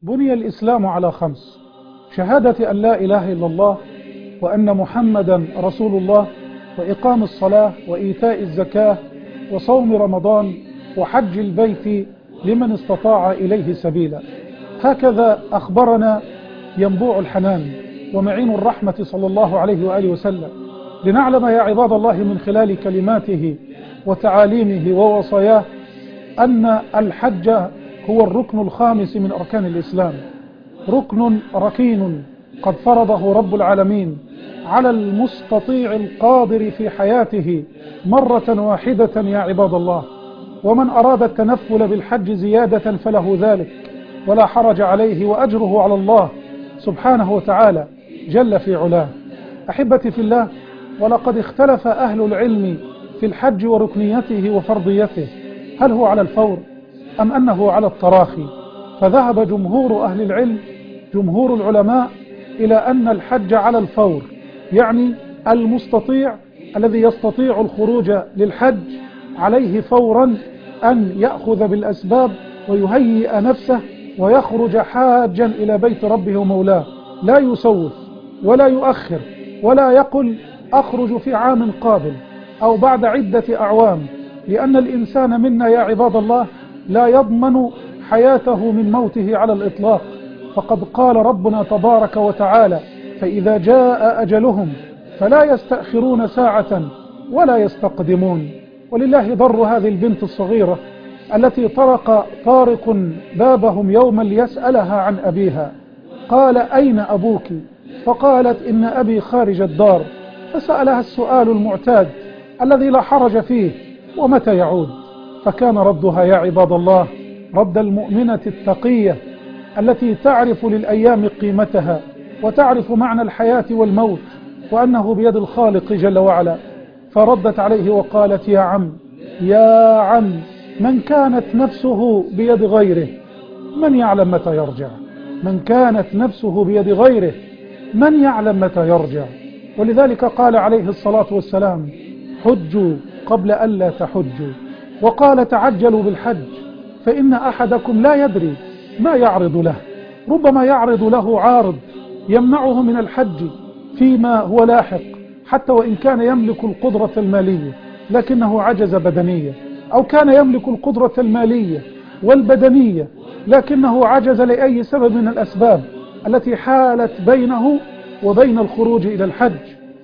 بني الإسلام على 5: شهادة أن لا إله إلا الله وأن محمدا رسول الله، وإقام الصلاة، وإيتاء الزكاة، وصوم رمضان، وحج البيت لمن استطاع إليه سبيلا. هكذا أخبرنا ينبوع الحنان ومعين الرحمة صلى الله عليه وآله وسلم، لنعلم يا عباد الله من خلال كلماته وتعاليمه ووصاياه أن الحج هو الركن الخامس من أركان الإسلام، ركن ركين قد فرضه رب العالمين على المستطيع القادر في حياته مرة واحدة يا عباد الله. ومن أراد التنفل بالحج زيادة فله ذلك ولا حرج عليه، وأجره على الله سبحانه وتعالى جل في علاه. أحبتي في الله، ولقد اختلف أهل العلم في الحج وركنيته وفرضيته، هل هو على الفور أم أنه على التراخي؟ فذهب جمهور أهل العلم، جمهور العلماء، إلى أن الحج على الفور، يعني المستطيع الذي يستطيع الخروج للحج عليه فورا أن يأخذ بالأسباب ويهيئ نفسه ويخرج حاجا إلى بيت ربه ومولاه، لا يسوف ولا يؤخر ولا يقل أخرج في عام قابل أو بعد عدة أعوام، لأن الإنسان منا يا عباد الله لا يضمن حياته من موته على الإطلاق. فقد قال ربنا تبارك وتعالى: فإذا جاء أجلهم فلا يستأخرون ساعة ولا يستقدمون. ولله ضر هذه البنت الصغيرة التي طارق بابهم يوما ليسألها عن أبيها، قال: أين أبوك؟ فقالت: إن أبي خارج الدار. فسألها السؤال المعتاد الذي لا حرج فيه: ومتى يعود؟ فكان ردها يا عباد الله رد المؤمنة التقية التي تعرف للأيام قيمتها وتعرف معنى الحياة والموت وأنه بيد الخالق جل وعلا. فردت عليه وقالت: يا عم يا عم، من كانت نفسه بيد غيره من يعلم متى يرجع؟ من كانت نفسه بيد غيره من يعلم متى يرجع؟ ولذلك قال عليه الصلاة والسلام: حجوا قبل ألا تحجوا. وقال: تعجلوا بالحج فإن أحدكم لا يدري ما يعرض له، ربما يعرض له عارض يمنعه من الحج فيما هو لاحق، حتى وإن كان يملك القدرة المالية لكنه عجز بدنيا، أو كان يملك القدرة المالية والبدنية لكنه عجز لأي سبب من الأسباب التي حالت بينه وبين الخروج إلى الحج.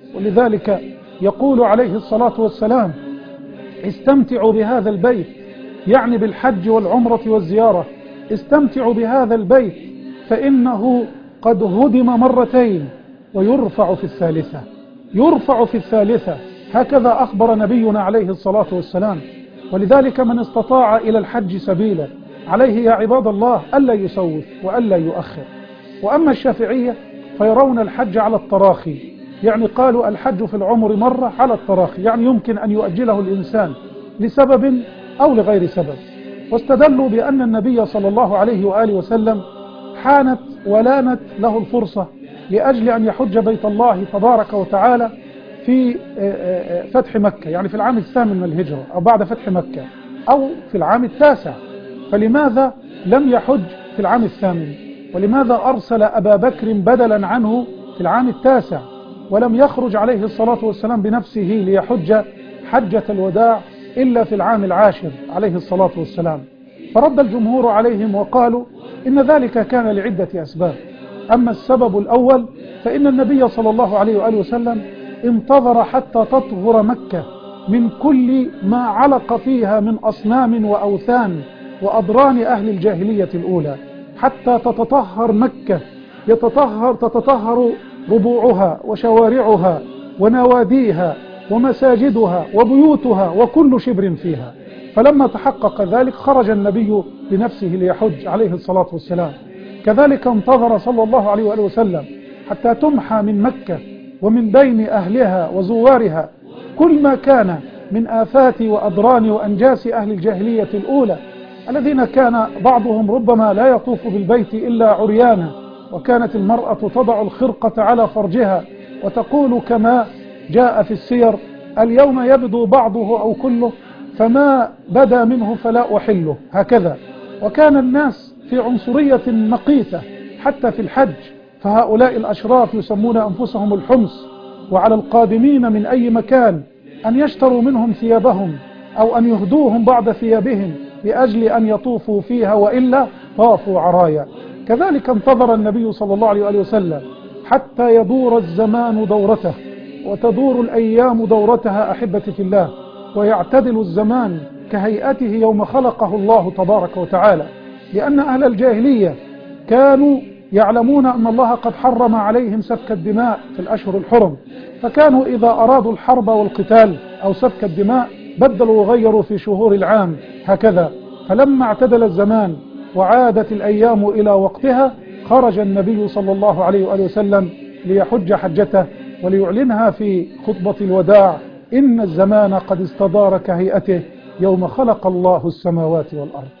ولذلك يقول عليه الصلاة والسلام: استمتعوا بهذا البيت، يعني بالحج والعمرة والزيارة، استمتعوا بهذا البيت فإنه قد هدم مرتين ويرفع في الثالثة، يرفع في الثالثة. هكذا أخبر نبينا عليه الصلاة والسلام. ولذلك من استطاع إلى الحج سبيلا عليه يا عباد الله ألا يسوف وألا يؤخر. وأما الشافعية فيرون الحج على التراخي، يعني قالوا الحج في العمر مرة على التراخي، يعني يمكن أن يؤجله الإنسان لسبب أو لغير سبب. واستدلوا بأن النبي صلى الله عليه وآله وسلم حانت ولانت له الفرصة لأجل أن يحج بيت الله تبارك وتعالى في فتح مكة، يعني في العام 8 من الهجرة أو بعد فتح مكة، أو في العام 9. فلماذا لم يحج في العام 8؟ ولماذا أرسل أبا بكر بدلا عنه في العام 9 ولم يخرج عليه الصلاة والسلام بنفسه ليحج حجة الوداع إلا في العام 10 عليه الصلاة والسلام؟ فرد الجمهور عليهم وقالوا إن ذلك كان لعدة أسباب. أما السبب الأول فإن النبي صلى الله عليه وآله وسلم انتظر حتى تطهر مكة من كل ما علق فيها من أصنام وأوثان وأضران أهل الجاهلية الأولى، حتى تتطهر مكة، تتطهر ربوعها وشوارعها ونواديها ومساجدها وبيوتها وكل شبر فيها. فلما تحقق ذلك خرج النبي بنفسه ليحج عليه الصلاة والسلام. كذلك انتظر صلى الله عليه وآله وسلم حتى تمحى من مكة ومن بين أهلها وزوارها كل ما كان من آفات وأضران وأنجاس أهل الجاهلية الأولى، الذين كان بعضهم ربما لا يطوف بالبيت إلا عريانا، وكانت المرأة تضع الخرقة على فرجها وتقول كما جاء في السير: اليوم يبدو بعضه أو كله، فما بدا منه فلا أحله، هكذا. وكان الناس في عنصرية مقيتة حتى في الحج، فهؤلاء الأشراف يسمون أنفسهم الحمص، وعلى القادمين من أي مكان أن يشتروا منهم ثيابهم أو أن يهدوهم بعض ثيابهم لأجل أن يطوفوا فيها، وإلا طافوا عرايا. كذلك انتظر النبي صلى الله عليه وسلم حتى يدور الزمان دورته وتدور الأيام دورتها أحبتي في الله، ويعتدل الزمان كهيئته يوم خلقه الله تبارك وتعالى، لأن أهل الجاهلية كانوا يعلمون أن الله قد حرم عليهم سفك الدماء في الأشهر الحرم، فكانوا إذا أرادوا الحرب والقتال أو سفك الدماء بدلوا وغيروا في شهور العام هكذا. فلما اعتدل الزمان وعادت الأيام إلى وقتها خرج النبي صلى الله عليه وآله وسلم ليحج حجته وليعلنها في خطبة الوداع: إن الزمان قد استدار كهيئته يوم خلق الله السماوات والأرض.